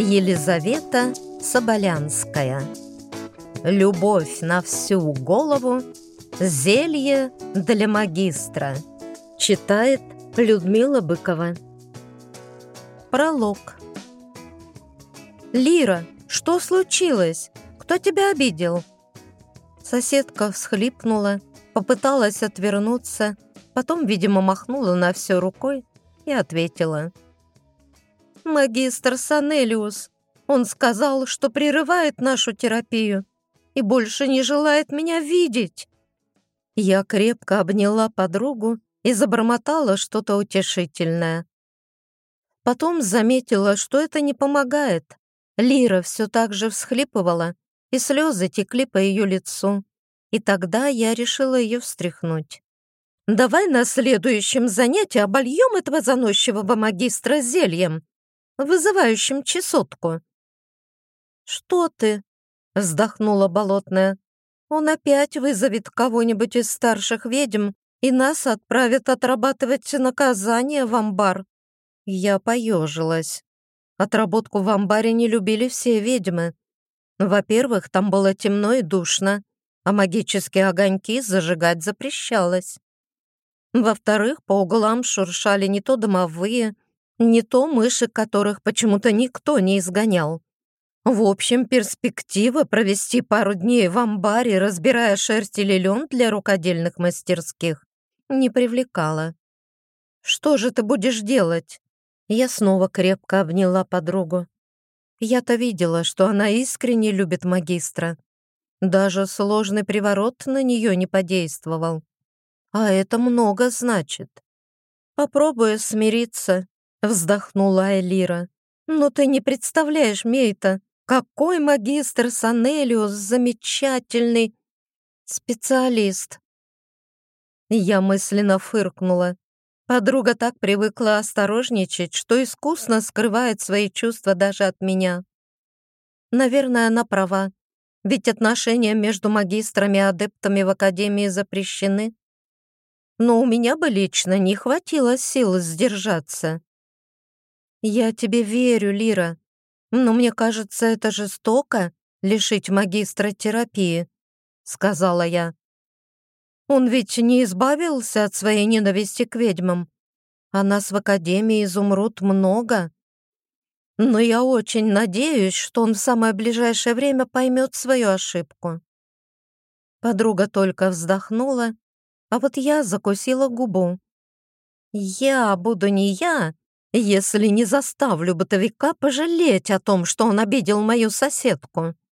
Елизавета Соболянская. Любовь на всю голову. Зелье для магистра. Читает Людмила Быкова. Пролог. «Лира, что случилось? Кто тебя обидел?» Соседка всхлипнула, попыталась отвернуться, потом, видимо, махнула на все рукой и ответила. «Магистр Санелиус. Он сказал, что прерывает нашу терапию и больше не желает меня видеть». Я крепко обняла подругу и забормотала что-то утешительное. Потом заметила, что это не помогает. Лира все так же всхлипывала, и слезы текли по ее лицу. И тогда я решила ее встряхнуть. «Давай на следующем занятии обольем этого заносчивого магистра зельем, вызывающим чесотку». «Что ты?» — вздохнула Болотная. «Он опять вызовет кого-нибудь из старших ведьм, и нас отправят отрабатывать наказание в амбар». Я поежилась. Отработку в амбаре не любили все ведьмы. Во-первых, там было темно и душно, а магические огоньки зажигать запрещалось. Во-вторых, по углам шуршали не то домовые, не то мыши, которых почему-то никто не изгонял. В общем, перспектива провести пару дней в амбаре, разбирая шерсть или лен для рукодельных мастерских, не привлекала. «Что же ты будешь делать?» Я снова крепко обняла подругу. Я-то видела, что она искренне любит магистра. Даже сложный приворот на нее не подействовал. А это много значит. «Попробую смириться», — вздохнула Элира. «Но ты не представляешь, Мейта, какой магистр Санелиус замечательный специалист!» Я мысленно фыркнула. Подруга так привыкла осторожничать, что искусно скрывает свои чувства даже от меня. Наверное, она права, ведь отношения между магистрами и адептами в академии запрещены. Но у меня бы лично не хватило сил сдержаться. «Я тебе верю, Лира, но мне кажется, это жестоко — лишить магистра терапии», — сказала я. «Он ведь не избавился от своей ненависти к ведьмам, а нас в Академии Изумруд много. Но я очень надеюсь, что он в самое ближайшее время поймет свою ошибку». Подруга только вздохнула, а вот я закусила губу. «Я буду не я, если не заставлю бытовика пожалеть о том, что он обидел мою соседку».